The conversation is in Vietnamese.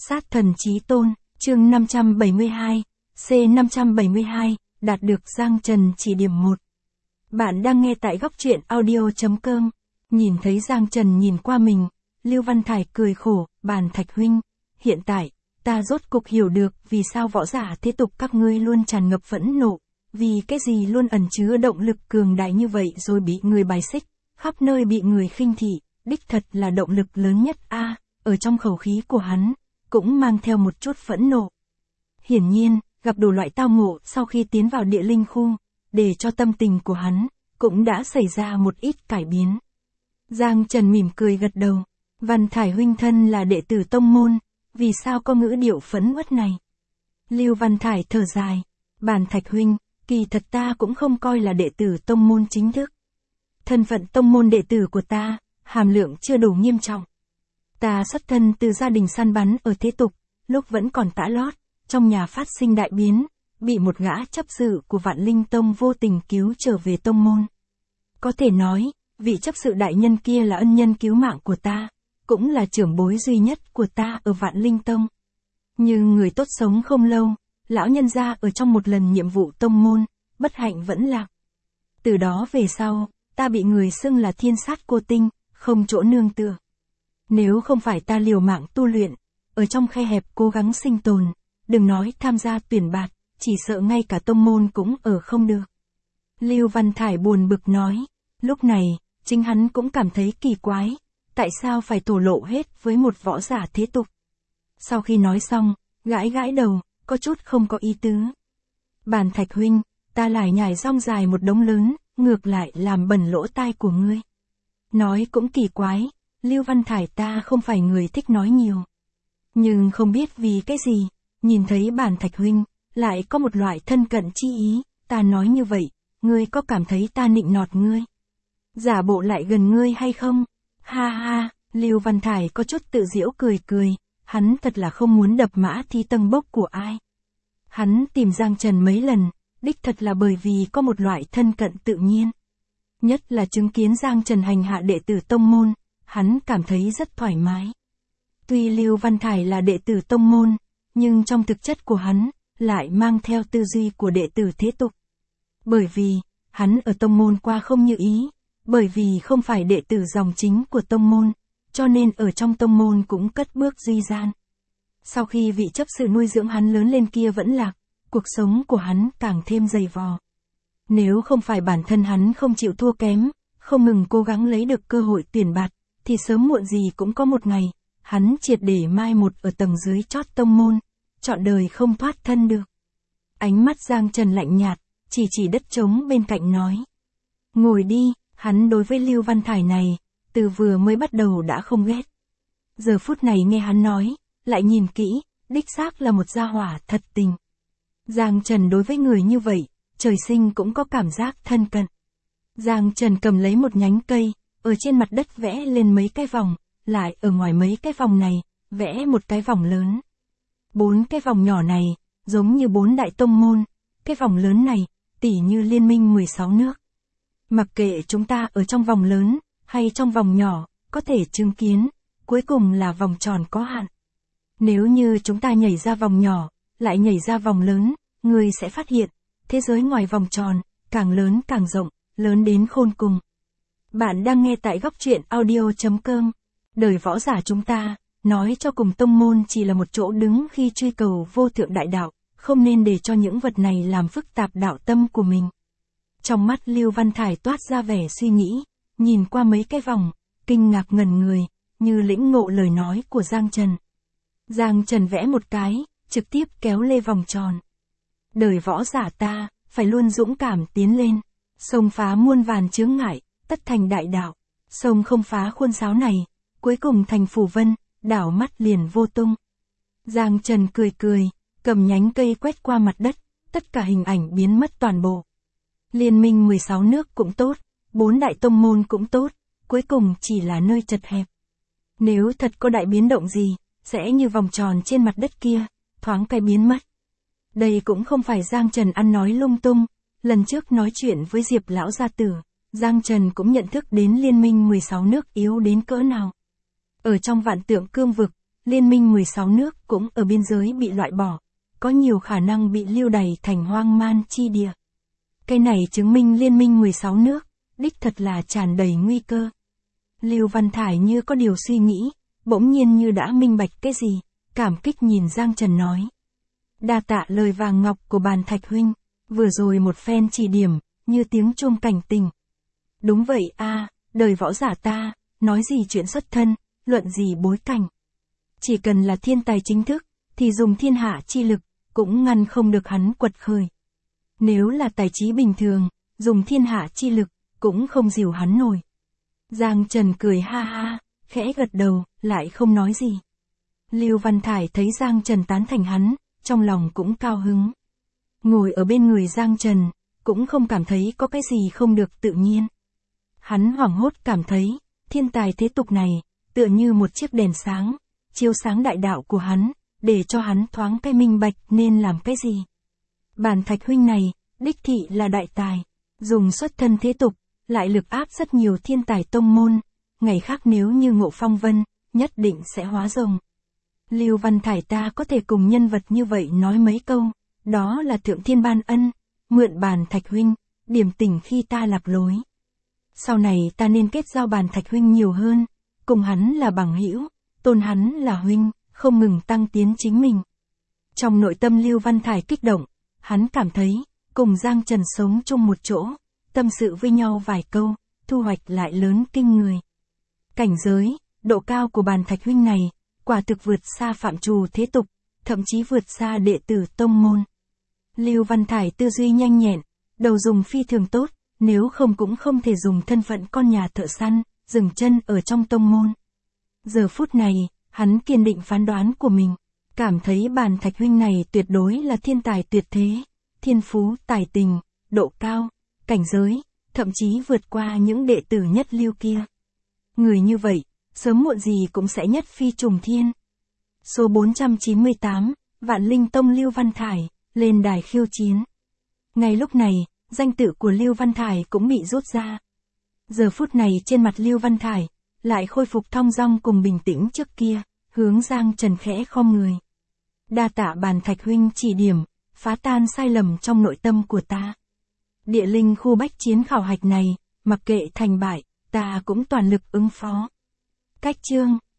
Sát thần chí tôn, chương 572, C572, đạt được Giang Trần chỉ điểm 1. Bạn đang nghe tại góc truyện audio.com. Nhìn thấy Giang Trần nhìn qua mình, Lưu Văn Thải cười khổ, Bàn Thạch huynh, hiện tại, ta rốt cục hiểu được vì sao võ giả thế tục các ngươi luôn tràn ngập phẫn nộ, vì cái gì luôn ẩn chứa động lực cường đại như vậy rồi bị người bài xích, khắp nơi bị người khinh thị, đích thật là động lực lớn nhất a. Ở trong khẩu khí của hắn, cũng mang theo một chút phẫn nộ. Hiển nhiên, gặp đủ loại tao ngộ sau khi tiến vào địa linh khu, để cho tâm tình của hắn, cũng đã xảy ra một ít cải biến. Giang Trần mỉm cười gật đầu, Văn Thải huynh thân là đệ tử tông môn, vì sao có ngữ điệu phẫn uất này? Lưu Văn Thải thở dài, Bàn Thạch huynh, kỳ thật ta cũng không coi là đệ tử tông môn chính thức. Thân phận tông môn đệ tử của ta, hàm lượng chưa đủ nghiêm trọng. Ta xuất thân từ gia đình săn bắn ở thế tục, lúc vẫn còn tã lót, trong nhà phát sinh đại biến, bị một gã chấp sự của Vạn Linh Tông vô tình cứu trở về tông môn. Có thể nói, vị chấp sự đại nhân kia là ân nhân cứu mạng của ta, cũng là trưởng bối duy nhất của ta ở Vạn Linh Tông. Nhưng người tốt sống không lâu, lão nhân gia ở trong một lần nhiệm vụ tông môn, bất hạnh vẫn lạc. Từ đó về sau, ta bị người xưng là thiên sát cô tinh, không chỗ nương tựa. Nếu không phải ta liều mạng tu luyện, ở trong khe hẹp cố gắng sinh tồn, đừng nói tham gia tuyển bạt, chỉ sợ ngay cả tông môn cũng ở không được. Lưu Văn Thải buồn bực nói, lúc này, chính hắn cũng cảm thấy kỳ quái, tại sao phải thổ lộ hết với một võ giả thế tục. Sau khi nói xong, gãi gãi đầu, có chút không có ý tứ. Bàn Thạch huynh, ta lải nhải rong dài một đống lớn, ngược lại làm bẩn lỗ tai của ngươi. Nói cũng kỳ quái, Lưu Văn Thải ta không phải người thích nói nhiều. Nhưng không biết vì cái gì, nhìn thấy Bàn Thạch huynh, lại có một loại thân cận chi ý, ta nói như vậy, ngươi có cảm thấy ta nịnh nọt ngươi? Giả bộ lại gần ngươi hay không? Ha ha, Lưu Văn Thải có chút tự giễu cười cười, hắn thật là không muốn đập mã thi tân bốc của ai. Hắn tìm Giang Trần mấy lần, đích thật là bởi vì có một loại thân cận tự nhiên. Nhất là chứng kiến Giang Trần hành hạ đệ tử tông môn, hắn cảm thấy rất thoải mái. Tuy Lưu Văn Thải là đệ tử tông môn, nhưng trong thực chất của hắn, lại mang theo tư duy của đệ tử thế tục. Bởi vì, hắn ở tông môn qua không như ý, bởi vì không phải đệ tử dòng chính của tông môn, cho nên ở trong tông môn cũng cất bước duy gian. Sau khi vị chấp sự nuôi dưỡng hắn lớn lên kia vẫn lạc, cuộc sống của hắn càng thêm dày vò. Nếu không phải bản thân hắn không chịu thua kém, không ngừng cố gắng lấy được cơ hội tuyển bạt, thì sớm muộn gì cũng có một ngày, hắn triệt để mai một ở tầng dưới chót tông môn, trọn đời không thoát thân được. Ánh mắt Giang Trần lạnh nhạt, chỉ đất trống bên cạnh nói. Ngồi đi, hắn đối với Lưu Văn Thải này, từ vừa mới bắt đầu đã không ghét. Giờ phút này nghe hắn nói, lại nhìn kỹ, đích xác là một gia hỏa thật tình. Giang Trần đối với người như vậy, trời sinh cũng có cảm giác thân cận. Giang Trần cầm lấy một nhánh cây, ở trên mặt đất vẽ lên mấy cái vòng, lại ở ngoài mấy cái vòng này, vẽ một cái vòng lớn. 4 cái vòng nhỏ này, giống như 4 đại tông môn, cái vòng lớn này, tỉ như liên minh 16 nước. Mặc kệ chúng ta ở trong vòng lớn, hay trong vòng nhỏ, có thể chứng kiến, cuối cùng là vòng tròn có hạn. Nếu như chúng ta nhảy ra vòng nhỏ, lại nhảy ra vòng lớn, người sẽ phát hiện, thế giới ngoài vòng tròn, càng lớn càng rộng, lớn đến khôn cùng. Bạn đang nghe tại góc truyện audio.com. Đời võ giả chúng ta, nói cho cùng tông môn chỉ là một chỗ đứng khi truy cầu vô thượng đại đạo, không nên để cho những vật này làm phức tạp đạo tâm của mình. Trong mắt Lưu Văn Thải toát ra vẻ suy nghĩ, nhìn qua mấy cái vòng, kinh ngạc ngẩn người, như lĩnh ngộ lời nói của Giang Trần. Giang Trần vẽ một cái, trực tiếp kéo lê vòng tròn. Đời võ giả ta, phải luôn dũng cảm tiến lên, xông phá muôn vàn chướng ngại, tất thành đại đạo, xông không phá khuôn sáo này, cuối cùng thành phù vân, đảo mắt liền vô tung. Giang Trần cười cười, cầm nhánh cây quét qua mặt đất, tất cả hình ảnh biến mất toàn bộ. Liên minh 16 nước cũng tốt, 4 đại tông môn cũng tốt, cuối cùng chỉ là nơi chật hẹp. Nếu thật có đại biến động gì, sẽ như vòng tròn trên mặt đất kia, thoáng cái biến mất. Đây cũng không phải Giang Trần ăn nói lung tung, lần trước nói chuyện với Diệp lão gia tử, Giang Trần cũng nhận thức đến liên minh 16 nước yếu đến cỡ nào. Ở trong vạn tượng cương vực, Liên minh 16 nước cũng ở biên giới bị loại bỏ, có nhiều khả năng bị lưu đày thành hoang man chi địa. Cái này chứng minh Liên minh 16 nước, đích thật là tràn đầy nguy cơ. Lưu Văn Thải như có điều suy nghĩ, bỗng nhiên như đã minh bạch cái gì, cảm kích nhìn Giang Trần nói. Đa tạ lời vàng ngọc của Bàn Thạch huynh, vừa rồi một phen chỉ điểm, như tiếng chuông cảnh tỉnh. Đúng vậy a, đời võ giả ta, nói gì chuyện xuất thân, luận gì bối cảnh. Chỉ cần là thiên tài chính thức, thì dùng thiên hạ chi lực, cũng ngăn không được hắn quật khởi. Nếu là tài trí bình thường, dùng thiên hạ chi lực, cũng không dìu hắn nổi. Giang Trần cười ha ha, khẽ gật đầu, lại không nói gì. Lưu Văn Thải thấy Giang Trần tán thành hắn, trong lòng cũng cao hứng. Ngồi ở bên người Giang Trần, cũng không cảm thấy có cái gì không được tự nhiên. Hắn hoảng hốt cảm thấy, thiên tài thế tục này, tựa như một chiếc đèn sáng, chiếu sáng đại đạo của hắn, để cho hắn thoáng cái minh bạch nên làm cái gì. Bàn Thạch huynh này, đích thị là đại tài, dùng xuất thân thế tục, lại lực áp rất nhiều thiên tài tông môn, ngày khác nếu như Ngộ Phong Vân, nhất định sẽ hóa rồng. Lưu Văn Thải ta có thể cùng nhân vật như vậy nói mấy câu, đó là thượng thiên ban ân, mượn Bàn Thạch huynh, điểm tình khi ta lạc lối. Sau này ta nên kết giao Bàn Thạch huynh nhiều hơn, cùng hắn là bằng hữu, tôn hắn là huynh, không ngừng tăng tiến chính mình. Trong nội tâm Lưu Văn Thải kích động, hắn cảm thấy, cùng Giang Trần sống chung một chỗ, tâm sự với nhau vài câu, thu hoạch lại lớn kinh người. Cảnh giới, độ cao của Bàn Thạch huynh này, quả thực vượt xa phạm trù thế tục, thậm chí vượt xa đệ tử tông môn. Lưu Văn Thải tư duy nhanh nhẹn, đầu dùng phi thường tốt, nếu không cũng không thể dùng thân phận con nhà thợ săn, dừng chân ở trong tông môn. Giờ phút này, hắn kiên định phán đoán của mình, cảm thấy Bàn Thạch huynh này tuyệt đối là thiên tài tuyệt thế, thiên phú, tài tình, độ cao, cảnh giới, thậm chí vượt qua những đệ tử nhất lưu kia. Người như vậy, sớm muộn gì cũng sẽ nhất phi trùng thiên. Số 498, Vạn Linh Tông Lưu Văn Thải, lên đài khiêu chiến. Ngay lúc này, danh tự của Lưu Văn Thải cũng bị rút ra. Giờ phút này trên mặt Lưu Văn Thải, lại khôi phục thong dong cùng bình tĩnh trước kia, hướng Giang Trần khẽ khom người. Đa tạ Bàn Thạch huynh chỉ điểm, phá tan sai lầm trong nội tâm của ta. Địa linh khu bách chiến khảo hạch này, mặc kệ thành bại, ta cũng toàn lực ứng phó. Cách chương